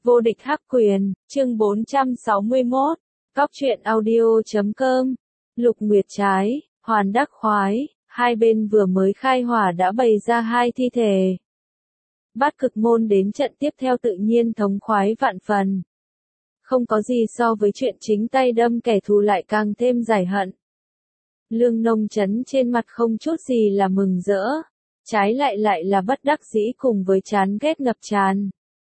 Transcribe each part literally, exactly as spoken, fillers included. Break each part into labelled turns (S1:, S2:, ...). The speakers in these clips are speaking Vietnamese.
S1: Vô địch hắc quyền, chương bốn trăm sáu mươi mốt, Cóc truyện audio chấm com, Lục Nguyệt Trái, Hoàn Đắc Khoái, hai bên vừa mới khai hỏa đã bày ra hai thi thể. Bát Cực Môn đến trận tiếp theo tự nhiên thống khoái vạn phần. Không có gì so với chuyện chính tay đâm kẻ thù lại càng thêm giải hận. Lương Nông Chấn trên mặt không chút gì là mừng rỡ, trái lại lại là bất đắc dĩ cùng với chán ghét ngập tràn.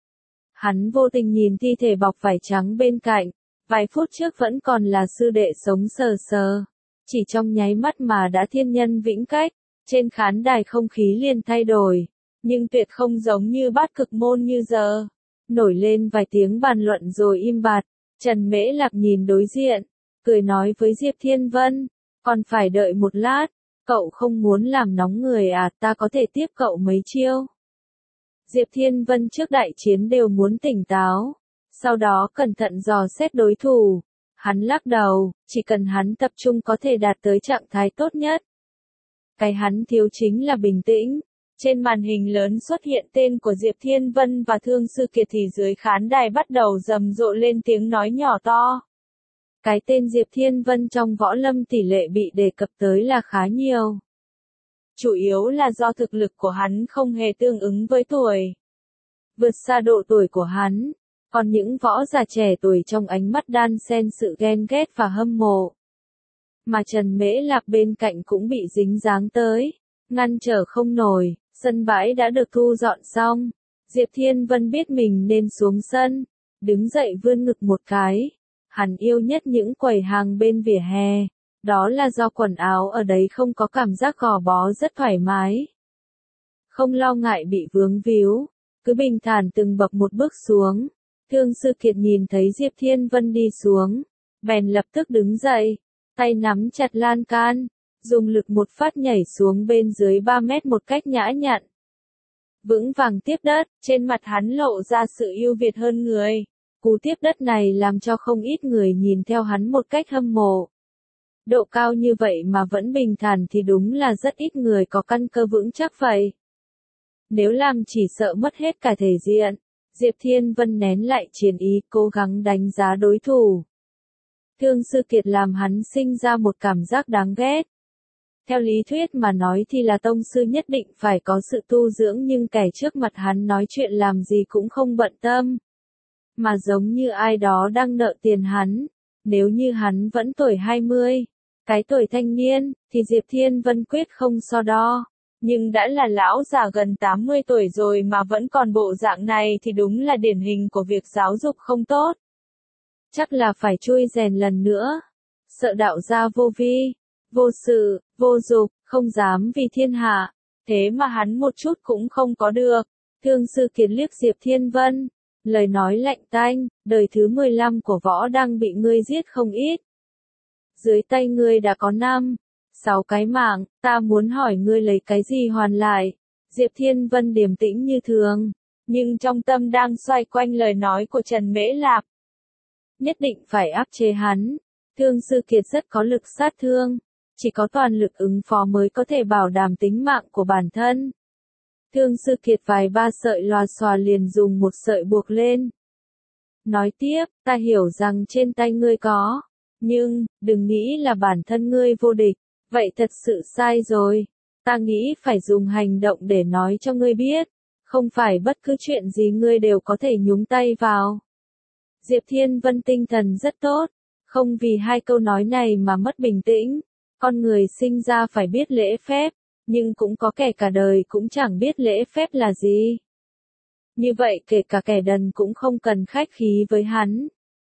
S1: Hắn vô tình nhìn thi thể bọc vải trắng bên cạnh, vài phút trước vẫn còn là sư đệ sống sờ sờ. Chỉ trong nháy mắt mà đã thiên nhân vĩnh cách, trên khán đài không khí liền thay đổi, nhưng tuyệt không giống như Bát Cực Môn như giờ. Nổi lên vài tiếng bàn luận rồi im bặt, Trần Mễ Lạc nhìn đối diện, cười nói với Diệp Thiên Vân, còn phải đợi một lát, cậu không muốn làm nóng người à, ta có thể tiếp cậu mấy chiêu. Diệp Thiên Vân trước đại chiến đều muốn tỉnh táo, sau đó cẩn thận dò xét đối thủ. Hắn lắc đầu, chỉ cần hắn tập trung có thể đạt tới trạng thái tốt nhất. Cái hắn thiếu chính là bình tĩnh. Trên màn hình lớn xuất hiện tên của Diệp Thiên Vân và Thương Sư Kiệt thì dưới khán đài bắt đầu rầm rộ lên tiếng nói nhỏ to. Cái tên Diệp Thiên Vân trong võ lâm tỷ lệ bị đề cập tới là khá nhiều. Chủ yếu là do thực lực của hắn không hề tương ứng với tuổi. Vượt xa độ tuổi của hắn, còn những võ giả trẻ tuổi trong ánh mắt đan xen sự ghen ghét và hâm mộ. Mà Trần Mễ Lạc bên cạnh cũng bị dính dáng tới, ngăn trở không nổi, sân bãi đã được thu dọn xong. Diệp Thiên Vân biết mình nên xuống sân, đứng dậy vươn ngực một cái. Hắn yêu nhất những quầy hàng bên vỉa hè. Đó là do quần áo ở đấy không có cảm giác gò bó, rất thoải mái. Không lo ngại bị vướng víu, cứ bình thản từng bậc một bước xuống. Thương Sư Kiệt nhìn thấy Diệp Thiên Vân đi xuống, bèn lập tức đứng dậy, tay nắm chặt lan can, dùng lực một phát nhảy xuống bên dưới ba mét một cách nhã nhặn. Vững vàng tiếp đất, trên mặt hắn lộ ra sự ưu việt hơn người. Cú tiếp đất này làm cho không ít người nhìn theo hắn một cách hâm mộ. Độ cao như vậy mà vẫn bình thản thì đúng là rất ít người có căn cơ vững chắc vậy. Nếu làm chỉ sợ mất hết cả thể diện. Diệp Thiên Vân nén lại chiến ý, cố gắng đánh giá đối thủ. Thương Sư Kiệt làm hắn sinh ra một cảm giác đáng ghét. Theo lý thuyết mà nói thì là tông sư nhất định phải có sự tu dưỡng, nhưng kẻ trước mặt hắn nói chuyện làm gì cũng không bận tâm. Mà giống như ai đó đang nợ tiền hắn. Nếu như hắn vẫn tuổi hai mươi, cái tuổi thanh niên, thì Diệp Thiên Vân quyết không so đo. Nhưng đã là lão già gần tám mươi tuổi rồi mà vẫn còn bộ dạng này thì đúng là điển hình của việc giáo dục không tốt. Chắc là phải chui rèn lần nữa. Sợ đạo gia vô vi, vô sự, vô dục, không dám vì thiên hạ. Thế mà hắn một chút cũng không có được. Thương Sư Kiệt liếc Diệp Thiên Vân, lời nói lạnh tanh, đời thứ mười lăm của võ đang bị ngươi giết không ít. Dưới tay ngươi đã có năm, sáu cái mạng, ta muốn hỏi ngươi lấy cái gì hoàn lại. Diệp Thiên Vân điềm tĩnh như thường, nhưng trong tâm đang xoay quanh lời nói của Trần Mễ Lạc. Nhất định phải áp chế hắn. Thương Sư Kiệt rất có lực sát thương, chỉ có toàn lực ứng phó mới có thể bảo đảm tính mạng của bản thân. Thương Sư Kiệt vài ba sợi lòa xòa liền dùng một sợi buộc lên. Nói tiếp, ta hiểu rằng trên tay ngươi có, nhưng, đừng nghĩ là bản thân ngươi vô địch, vậy thật sự sai rồi. Ta nghĩ phải dùng hành động để nói cho ngươi biết, không phải bất cứ chuyện gì ngươi đều có thể nhúng tay vào. Diệp Thiên Vân tinh thần rất tốt, không vì hai câu nói này mà mất bình tĩnh. Con người sinh ra phải biết lễ phép, nhưng cũng có kẻ cả đời cũng chẳng biết lễ phép là gì. Như vậy kể cả kẻ đần cũng không cần khách khí với hắn.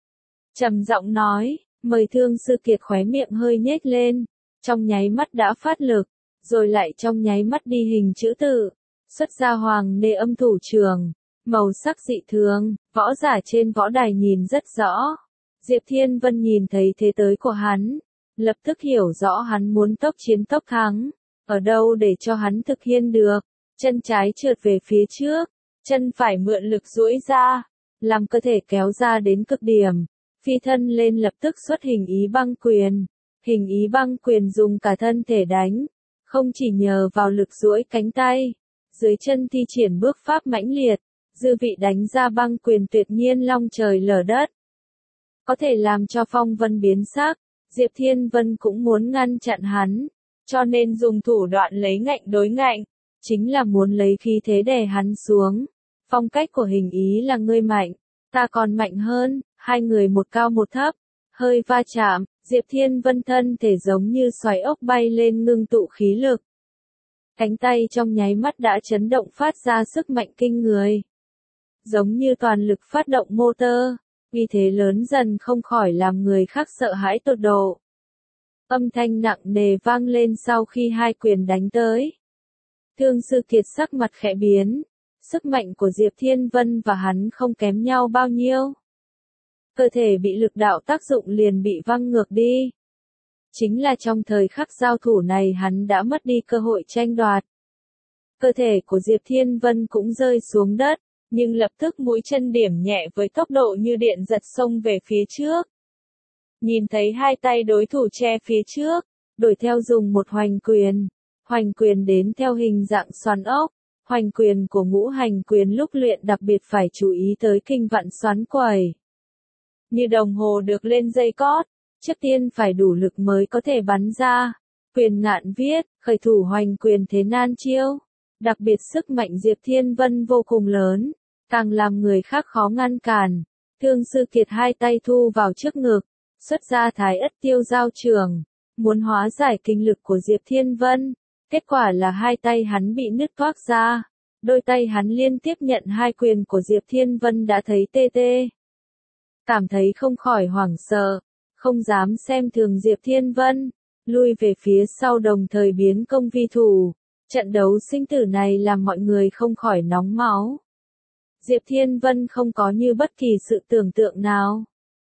S1: Trầm giọng nói, mời. Thương Sư Kiệt khóe miệng hơi nhếch lên, trong nháy mắt đã phát lực, rồi lại trong nháy mắt đi hình chữ tự, xuất ra hoàng nê âm thủ trường, màu sắc dị thường, võ giả trên võ đài nhìn rất rõ. Diệp Thiên Vân nhìn thấy thế tới của hắn, lập tức hiểu rõ hắn muốn tốc chiến tốc thắng, ở đâu để cho hắn thực hiện được. Chân trái trượt về phía trước, chân phải mượn lực duỗi ra, làm cơ thể kéo ra đến cực điểm, phi thân lên lập tức xuất hình ý băng quyền. Hình ý băng quyền dùng cả thân thể đánh, không chỉ nhờ vào lực duỗi cánh tay, dưới chân thi triển bước pháp mãnh liệt, dư vị đánh ra băng quyền tuyệt nhiên long trời lở đất. Có thể làm cho phong vân biến sắc, Diệp Thiên Vân cũng muốn ngăn chặn hắn, cho nên dùng thủ đoạn lấy ngạnh đối ngạnh, chính là muốn lấy khí thế đè hắn xuống. Phong cách của hình ý là ngươi mạnh, ta còn mạnh hơn, hai người một cao một thấp, hơi va chạm, Diệp Thiên Vân thân thể giống như xoáy ốc bay lên ngưng tụ khí lực. Cánh tay trong nháy mắt đã chấn động phát ra sức mạnh kinh người. Giống như toàn lực phát động motor, uy thế lớn dần không khỏi làm người khác sợ hãi tột độ. Âm thanh nặng nề vang lên sau khi hai quyền đánh tới. Thương Sư Kiệt sắc mặt khẽ biến, sức mạnh của Diệp Thiên Vân và hắn không kém nhau bao nhiêu. Cơ thể bị lực đạo tác dụng liền bị văng ngược đi. Chính là trong thời khắc giao thủ này hắn đã mất đi cơ hội tranh đoạt. Cơ thể của Diệp Thiên Vân cũng rơi xuống đất, nhưng lập tức mũi chân điểm nhẹ với tốc độ như điện giật xông về phía trước. Nhìn thấy hai tay đối thủ che phía trước, đuổi theo dùng một hoành quyền. Hoành quyền đến theo hình dạng xoắn ốc. Hoành quyền của ngũ hành quyền lúc luyện đặc biệt phải chú ý tới kinh vặn xoắn quẩy. Như đồng hồ được lên dây cót, trước tiên phải đủ lực mới có thể bắn ra. Quyền Ngạn viết, khởi thủ hoành quyền thế nan chiêu. Đặc biệt sức mạnh Diệp Thiên Vân vô cùng lớn, càng làm người khác khó ngăn cản. Thương Sư Kiệt hai tay thu vào trước ngực, xuất ra Thái Ất Tiêu Giao Trường, muốn hóa giải kinh lực của Diệp Thiên Vân. Kết quả là hai tay hắn bị nứt toác ra, đôi tay hắn liên tiếp nhận hai quyền của Diệp Thiên Vân đã thấy tê tê. Cảm thấy không khỏi hoảng sợ, không dám xem thường Diệp Thiên Vân, lui về phía sau đồng thời biến công vi thủ. Trận đấu sinh tử này làm mọi người không khỏi nóng máu. Diệp Thiên Vân không có như bất kỳ sự tưởng tượng nào.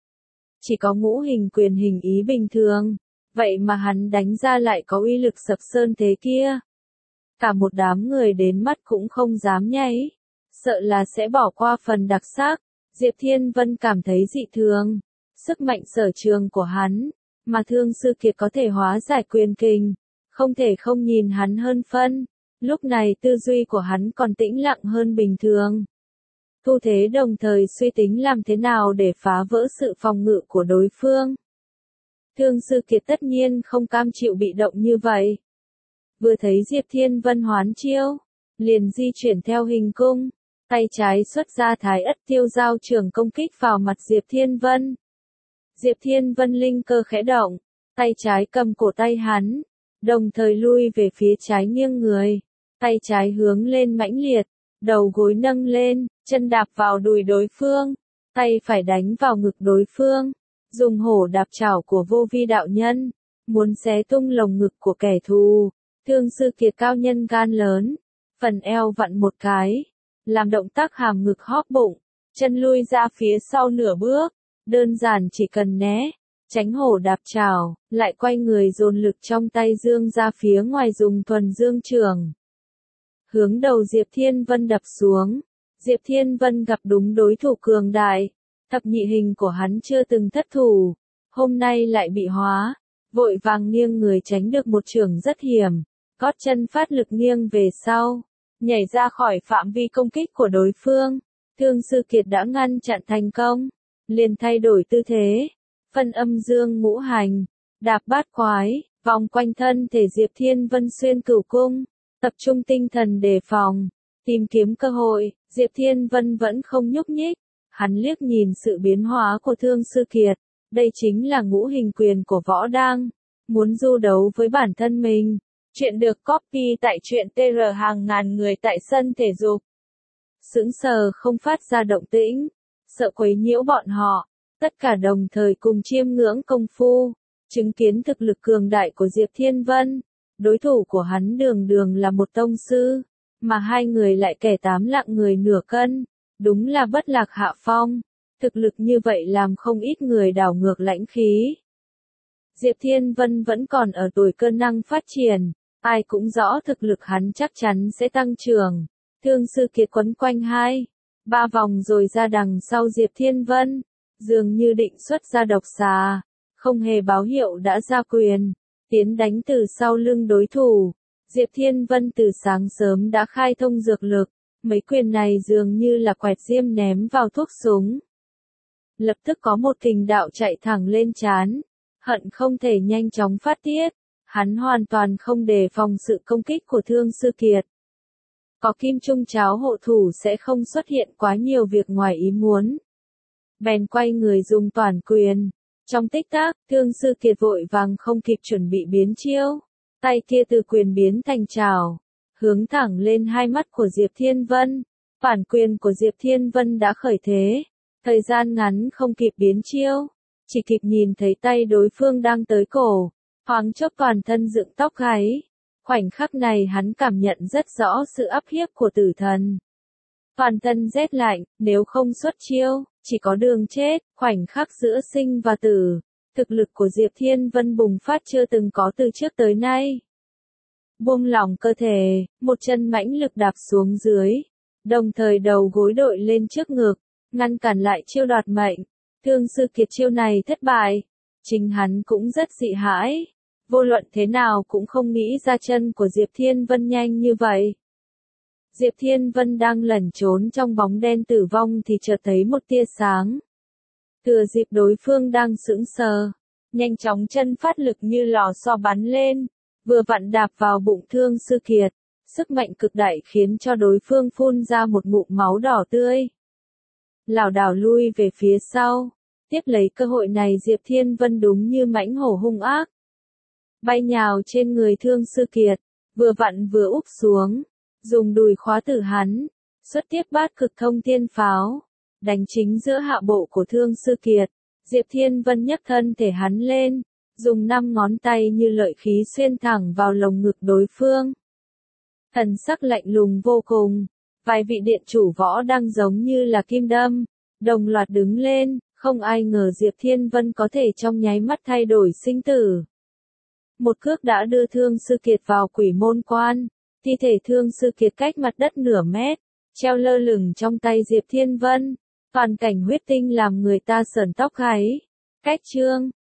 S1: Chỉ có ngũ hình quyền hình ý bình thường, vậy mà hắn đánh ra lại có uy lực sập sơn thế kia. Cả một đám người đến mắt cũng không dám nháy, sợ là sẽ bỏ qua phần đặc sắc. Diệp Thiên Vân cảm thấy dị thường, sức mạnh sở trường của hắn, mà Thương Sư Kiệt có thể hóa giải quyền kình, không thể không nhìn hắn hơn phân. Lúc này tư duy của hắn còn tĩnh lặng hơn bình thường. Thu thế đồng thời suy tính làm thế nào để phá vỡ sự phòng ngự của đối phương. Thương Sư Kiệt tất nhiên không cam chịu bị động như vậy. Vừa thấy Diệp Thiên Vân hoán chiêu, liền di chuyển theo hình cung, tay trái xuất ra Thái Ất Tiêu Giao Trường công kích vào mặt Diệp Thiên Vân. Diệp Thiên Vân linh cơ khẽ động, tay trái cầm cổ tay hắn, đồng thời lui về phía trái nghiêng người, tay trái hướng lên mãnh liệt, đầu gối nâng lên, chân đạp vào đùi đối phương, tay phải đánh vào ngực đối phương, dùng hổ đạp chảo của Vô Vi đạo nhân, muốn xé tung lồng ngực của kẻ thù. Thương Sư Kiệt cao nhân gan lớn, phần eo vặn một cái, làm động tác hàm ngực hóp bụng, chân lui ra phía sau nửa bước, đơn giản chỉ cần né, tránh hổ đạp chảo, lại quay người dồn lực trong tay dương ra phía ngoài dùng thuần dương trường. Hướng đầu Diệp Thiên Vân đập xuống, Diệp Thiên Vân gặp đúng đối thủ cường đại, thập nhị hình của hắn chưa từng thất thủ, hôm nay lại bị hóa, vội vàng nghiêng người tránh được một trường rất hiểm, gót chân phát lực nghiêng về sau, nhảy ra khỏi phạm vi công kích của đối phương. Thương Sư Kiệt đã ngăn chặn thành công, liền thay đổi tư thế, phân âm dương ngũ hành, đạp bát quái, vòng quanh thân thể Diệp Thiên Vân xuyên cửu cung, tập trung tinh thần đề phòng, tìm kiếm cơ hội. Diệp Thiên Vân vẫn không nhúc nhích, hắn liếc nhìn sự biến hóa của Thương Sư Kiệt, đây chính là ngũ hình quyền của võ đang, muốn du đấu với bản thân mình. Chuyện được copy tại truyện tê rờ hàng ngàn người tại sân thể dục. Sững sờ không phát ra động tĩnh, sợ quấy nhiễu bọn họ, tất cả đồng thời cùng chiêm ngưỡng công phu, chứng kiến thực lực cường đại của Diệp Thiên Vân. Đối thủ của hắn đường đường là một tông sư, mà hai người lại kẻ tám lạng người nửa cân, đúng là bất lạc hạ phong. Thực lực như vậy làm không ít người đảo ngược lãnh khí. Diệp Thiên Vân vẫn còn ở tuổi cơ năng phát triển, ai cũng rõ thực lực hắn chắc chắn sẽ tăng trưởng. Thương Sư Kiệt quấn quanh hai, ba vòng rồi ra đằng sau Diệp Thiên Vân, dường như định xuất ra độc xà, không hề báo hiệu đã ra quyền, tiến đánh từ sau lưng đối thủ. Diệp Thiên Vân từ sáng sớm đã khai thông dược lực, Mấy quyền này dường như là quẹt diêm ném vào thuốc súng. Lập tức có một kình đạo chạy thẳng lên trán, hận không thể nhanh chóng phát tiết. Hắn hoàn toàn không đề phòng sự công kích của Thương Sư Kiệt. Có kim trung cháo hộ thủ sẽ không xuất hiện quá nhiều việc ngoài ý muốn. Bèn quay người dùng toàn quyền. Trong tích tắc, Thương Sư Kiệt vội vàng không kịp chuẩn bị biến chiêu. Tay kia từ quyền biến thành trảo, hướng thẳng lên hai mắt của Diệp Thiên Vân. Phản quyền của Diệp Thiên Vân đã khởi thế. Thời gian ngắn không kịp biến chiêu. Chỉ kịp nhìn thấy tay đối phương đang tới cổ. Thoáng chốc toàn thân dựng tóc gáy. Khoảnh khắc này hắn cảm nhận rất rõ sự áp hiếp của tử thần. Toàn thân rét lạnh, nếu không xuất chiêu, chỉ có đường chết. Khoảnh khắc giữa sinh và tử, thực lực của Diệp Thiên Vân bùng phát chưa từng có từ trước tới nay. Buông lỏng cơ thể, một chân mãnh lực đạp xuống dưới, đồng thời đầu gối đội lên trước ngực, ngăn cản lại chiêu đoạt mệnh. Thương Sư Kiệt chiêu này thất bại, chính hắn cũng rất dị hãi. Vô luận thế nào cũng không nghĩ ra chân của Diệp Thiên Vân nhanh như vậy. Diệp Thiên Vân đang lẩn trốn trong bóng đen tử vong thì chợt thấy một tia sáng. Thừa dịp đối phương đang sững sờ, nhanh chóng chân phát lực như lò xo bắn lên, vừa vặn đạp vào bụng Thương Sư Kiệt. Sức mạnh cực đại khiến cho đối phương phun ra một ngụm máu đỏ tươi. Lảo đảo lui về phía sau, tiếp lấy cơ hội này Diệp Thiên Vân đúng như mãnh hổ hung ác. Bay nhào trên người Thương Sư Kiệt, vừa vặn vừa úp xuống, dùng đùi khóa tử hắn, xuất tiếp bát cực thông thiên pháo, đánh chính giữa hạ bộ của Thương Sư Kiệt. Diệp Thiên Vân nhấc thân thể hắn lên, dùng năm ngón tay như lợi khí xuyên thẳng vào lồng ngực đối phương. Thần sắc lạnh lùng vô cùng, vài vị điện chủ võ đang giống như là kim đâm, đồng loạt đứng lên, không ai ngờ Diệp Thiên Vân có thể trong nháy mắt thay đổi sinh tử. Một cước đã đưa Thương Sư Kiệt vào quỷ môn quan, thi thể Thương Sư Kiệt cách mặt đất nửa mét, treo lơ lửng trong tay Diệp Thiên Vân, toàn cảnh huyết tinh làm người ta sởn tóc gáy. Cách chương